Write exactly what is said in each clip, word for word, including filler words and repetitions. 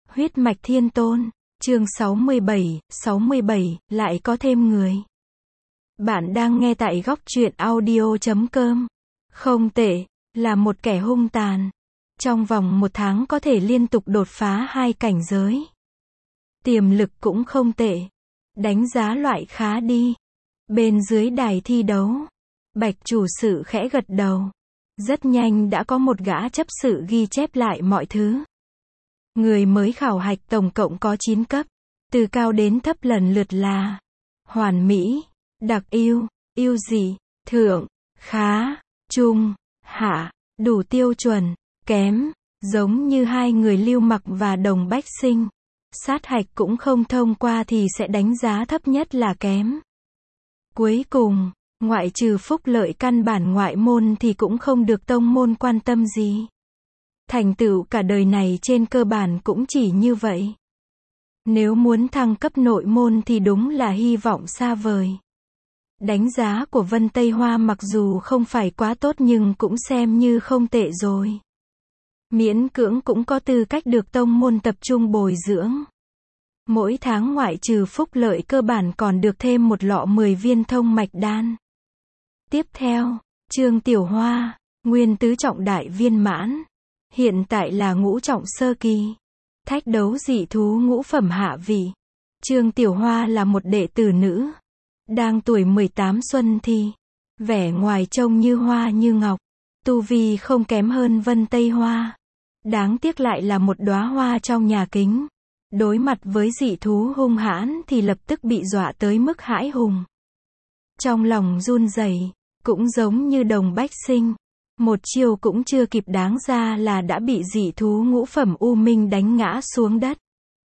Huyết mạch thiên tôn, chương sáu mươi bảy, sáu mươi bảy, lại có thêm người. Bạn đang nghe tại góc truyện audio chấm com. Không tệ, là một kẻ hung tàn. Trong vòng một tháng có thể liên tục đột phá hai cảnh giới. Tiềm lực cũng không tệ. Đánh giá loại khá đi. Bên dưới đài thi đấu, Bạch chủ sự khẽ gật đầu. Rất nhanh đã có một gã chấp sự ghi chép lại mọi thứ. Người mới khảo hạch tổng cộng có chín cấp, từ cao đến thấp lần lượt là hoàn mỹ, đặc ưu, ưu dị, thượng, khá, trung, hạ, đủ tiêu chuẩn, kém, giống như hai người Lưu Mặc và Đồng Bách Sinh. Sát hạch cũng không thông qua thì sẽ đánh giá thấp nhất là kém. Cuối cùng, ngoại trừ phúc lợi căn bản ngoại môn thì cũng không được tông môn quan tâm gì. Thành tựu cả đời này trên cơ bản cũng chỉ như vậy. Nếu muốn thăng cấp nội môn thì đúng là hy vọng xa vời. Đánh giá của Vân Tây Hoa mặc dù không phải quá tốt nhưng cũng xem như không tệ rồi. Miễn cưỡng cũng có tư cách được tông môn tập trung bồi dưỡng. Mỗi tháng ngoại trừ phúc lợi cơ bản còn được thêm một lọ mười viên thông mạch đan. Tiếp theo, Trương Tiểu Hoa, nguyên tứ trọng đại viên mãn. Hiện tại là ngũ trọng sơ kỳ. Thách đấu dị thú ngũ phẩm hạ vị. Trương Tiểu Hoa là một đệ tử nữ. Đang tuổi mười tám xuân thi. Vẻ ngoài trông như hoa như ngọc. Tu vi không kém hơn Vân Tây Hoa. Đáng tiếc lại là một đóa hoa trong nhà kính. Đối mặt với dị thú hung hãn thì lập tức bị dọa tới mức hãi hùng. Trong lòng run rẩy, cũng giống như Đồng Bách Sinh. Một chiêu cũng chưa kịp đáng ra là đã bị dị thú ngũ phẩm U Minh đánh ngã xuống đất.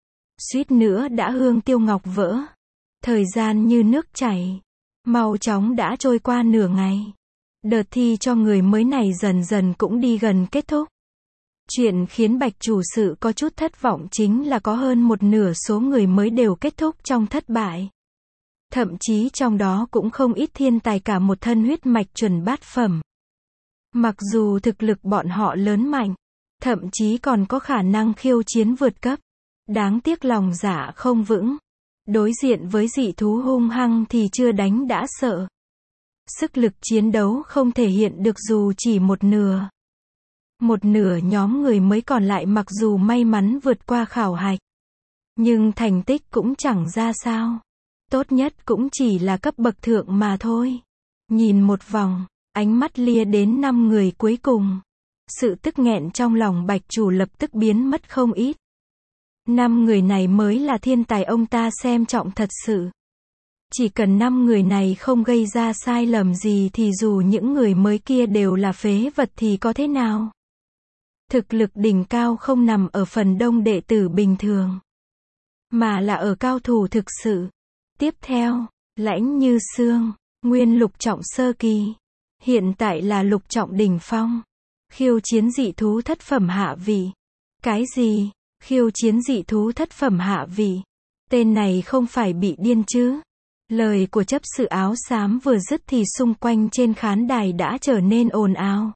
Suýt nữa đã hương tiêu ngọc vỡ. Thời gian như nước chảy. Mau chóng đã trôi qua nửa ngày. Đợt thi cho người mới này dần dần cũng đi gần kết thúc. Chuyện khiến Bạch chủ sự có chút thất vọng chính là có hơn một nửa số người mới đều kết thúc trong thất bại. Thậm chí trong đó cũng không ít thiên tài cả một thân huyết mạch chuẩn bát phẩm. Mặc dù thực lực bọn họ lớn mạnh, thậm chí còn có khả năng khiêu chiến vượt cấp. Đáng tiếc lòng dạ không vững. Đối diện với dị thú hung hăng thì chưa đánh đã sợ. Sức lực chiến đấu không thể hiện được dù chỉ một nửa. Một nửa nhóm người mới còn lại mặc dù may mắn vượt qua khảo hạch. Nhưng thành tích cũng chẳng ra sao. Tốt nhất cũng chỉ là cấp bậc thượng mà thôi. Nhìn một vòng, ánh mắt lia đến năm người cuối cùng. Sự tức nghẹn trong lòng Bạch chủ lập tức biến mất không ít. Năm người này mới là thiên tài ông ta xem trọng thật sự. Chỉ cần năm người này không gây ra sai lầm gì thì dù những người mới kia đều là phế vật thì có thế nào? Thực lực đỉnh cao không nằm ở phần đông đệ tử bình thường, mà là ở cao thủ thực sự. Tiếp theo, Lãnh Như Sương, nguyên lục trọng sơ kỳ. Hiện tại là lục trọng đỉnh phong. Khiêu chiến dị thú thất phẩm hạ vị. Cái gì? Khiêu chiến dị thú thất phẩm hạ vị? Tên này không phải bị điên chứ? Lời của chấp sự áo xám vừa dứt thì xung quanh trên khán đài đã trở nên ồn ào.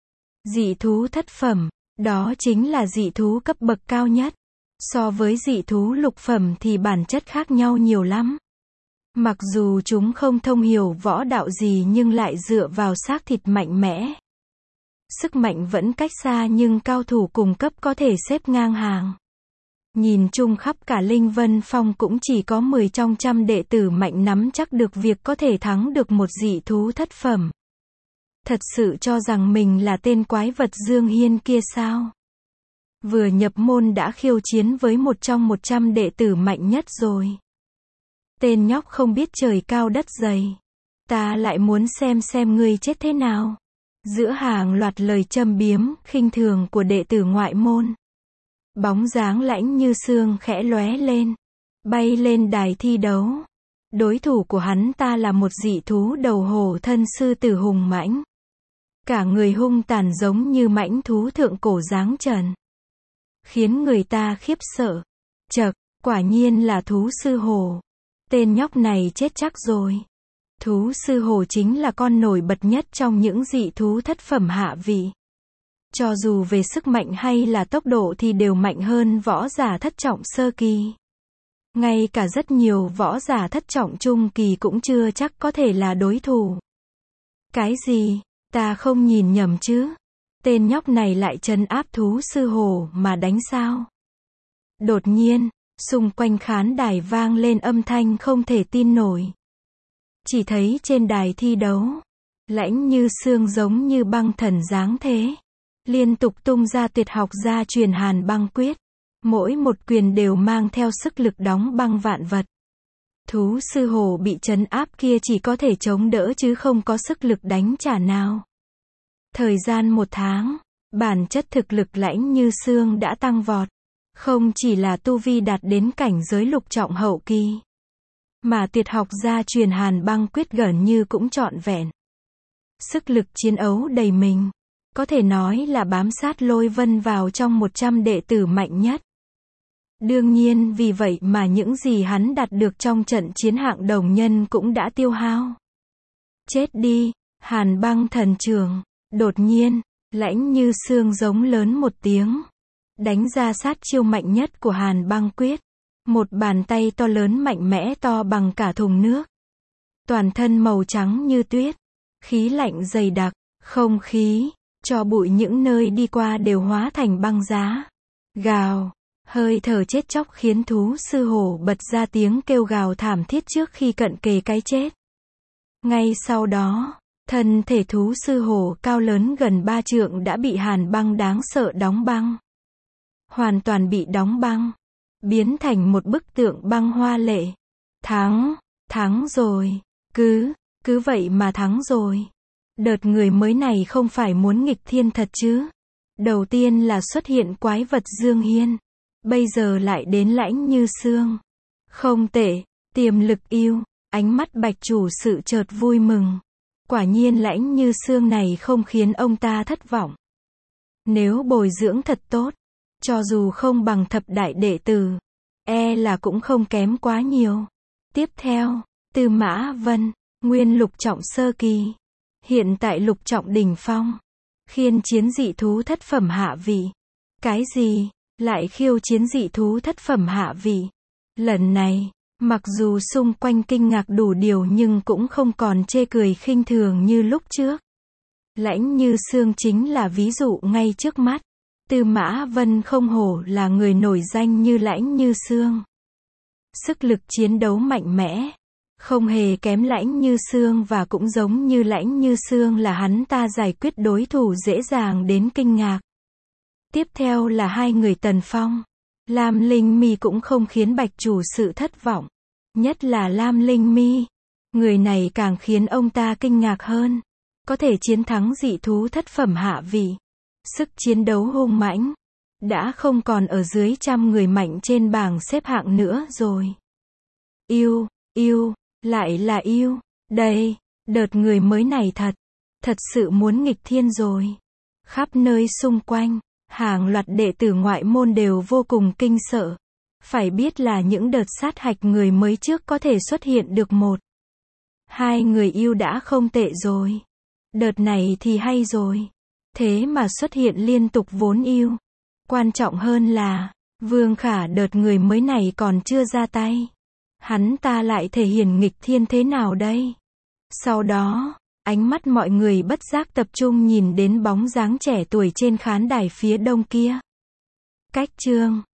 Dị thú thất phẩm, đó chính là dị thú cấp bậc cao nhất. So với dị thú lục phẩm thì bản chất khác nhau nhiều lắm. Mặc dù chúng không thông hiểu võ đạo gì nhưng lại dựa vào xác thịt mạnh mẽ. Sức mạnh vẫn cách xa nhưng cao thủ cùng cấp có thể xếp ngang hàng. Nhìn chung khắp cả Linh Vân Phong cũng chỉ có mười trong trăm đệ tử mạnh nắm chắc được việc có thể thắng được một dị thú thất phẩm. Thật sự cho rằng mình là tên quái vật Dương Hiên kia sao? Vừa nhập môn đã khiêu chiến với một trong một trăm đệ tử mạnh nhất rồi. Tên nhóc không biết trời cao đất dày. Ta lại muốn xem xem ngươi chết thế nào. Giữa hàng loạt lời châm biếm, khinh thường của đệ tử ngoại môn. Bóng dáng Lãnh Như Sương khẽ lóe lên. Bay lên đài thi đấu. Đối thủ của hắn ta là một dị thú đầu hổ thân sư tử hùng mãnh. Cả người hung tàn giống như mãnh thú thượng cổ giáng trần. Khiến người ta khiếp sợ. Chậc, quả nhiên là thú sư hổ. Tên nhóc này chết chắc rồi. Thú sư hổ chính là con nổi bật nhất trong những dị thú thất phẩm hạ vị. Cho dù về sức mạnh hay là tốc độ thì đều mạnh hơn võ giả thất trọng sơ kỳ. Ngay cả rất nhiều võ giả thất trọng trung kỳ cũng chưa chắc có thể là đối thủ. Cái gì? Ta không nhìn nhầm chứ? Tên nhóc này lại trấn áp thú sư hổ mà đánh sao? Đột nhiên, xung quanh khán đài vang lên âm thanh không thể tin nổi. Chỉ thấy trên đài thi đấu, Lãnh Như Sương giống như băng thần giáng thế, liên tục tung ra tuyệt học gia truyền Hàn Băng Quyết. Mỗi một quyền đều mang theo sức lực đóng băng vạn vật. Thú sư hổ bị trấn áp kia chỉ có thể chống đỡ chứ không có sức lực đánh trả nào. Thời gian một tháng, bản chất thực lực Lãnh Như Sương đã tăng vọt. Không chỉ là tu vi đạt đến cảnh giới lục trọng hậu kỳ, mà tuyệt học gia truyền Hàn Băng Quyết gần như cũng trọn vẹn. Sức lực chiến đấu đầy mình, có thể nói là bám sát Lôi Vân vào trong một trăm đệ tử mạnh nhất. Đương nhiên vì vậy mà những gì hắn đạt được trong trận chiến hạng đồng nhân cũng đã tiêu hao. Chết đi, Hàn Băng Thần Trường. Đột nhiên, Lãnh Như Sương giống lớn một tiếng, đánh ra sát chiêu mạnh nhất của Hàn Băng Quyết. Một bàn tay to lớn mạnh mẽ to bằng cả thùng nước. Toàn thân màu trắng như tuyết, khí lạnh dày đặc, không khí, cho bụi những nơi đi qua đều hóa thành băng giá. Gào, hơi thở chết chóc khiến thú sư hổ bật ra tiếng kêu gào thảm thiết trước khi cận kề cái chết. Ngay sau đó, thân thể thú sư hổ cao lớn gần ba trượng đã bị hàn băng đáng sợ đóng băng. Hoàn toàn bị đóng băng, biến thành một bức tượng băng hoa lệ. Thắng, thắng rồi, cứ, cứ vậy mà thắng rồi. Đợt người mới này không phải muốn nghịch thiên thật chứ. Đầu tiên là xuất hiện quái vật Dương Hiên, bây giờ lại đến Lãnh Như Sương. Không tệ, tiềm lực yêu, ánh mắt bạch chủ sự chợt vui mừng. Quả nhiên Lãnh Như Sương này không khiến ông ta thất vọng. Nếu bồi dưỡng thật tốt, cho dù không bằng thập đại đệ tử, e là cũng không kém quá nhiều. Tiếp theo, Tư Mã Vân, nguyên lục trọng sơ kỳ, hiện tại lục trọng đỉnh phong, khiên chiến dị thú thất phẩm hạ vị. Cái gì? Lại khiêu chiến dị thú thất phẩm hạ vị? Lần này, mặc dù xung quanh kinh ngạc đủ điều nhưng cũng không còn chê cười khinh thường như lúc trước. Lãnh Như Sương chính là ví dụ ngay trước mắt. Tư Mã Vân không hổ là người nổi danh như Lãnh Như Sương. Sức lực chiến đấu mạnh mẽ, không hề kém Lãnh Như Sương và cũng giống như Lãnh Như Sương là hắn ta giải quyết đối thủ dễ dàng đến kinh ngạc. Tiếp theo là hai người Tần Phong. Lam Linh Mi cũng không khiến bạch chủ sự thất vọng. Nhất là Lam Linh Mi. Người này càng khiến ông ta kinh ngạc hơn. Có thể chiến thắng dị thú thất phẩm hạ vị. Sức chiến đấu hung mãnh. Đã không còn ở dưới trăm người mạnh trên bảng xếp hạng nữa rồi. Yêu, yêu, lại là yêu. Đây, đợt người mới này thật. Thật sự muốn nghịch thiên rồi. Khắp nơi xung quanh, hàng loạt đệ tử ngoại môn đều vô cùng kinh sợ. Phải biết là những đợt sát hạch người mới trước có thể xuất hiện được một, hai người yêu đã không tệ rồi. Đợt này thì hay rồi. Thế mà xuất hiện liên tục vốn yêu. Quan trọng hơn là, Vương Khả đợt người mới này còn chưa ra tay. Hắn ta lại thể hiện nghịch thiên thế nào đây? Sau đó, ánh mắt mọi người bất giác tập trung nhìn đến bóng dáng trẻ tuổi trên khán đài phía đông kia. Cách chương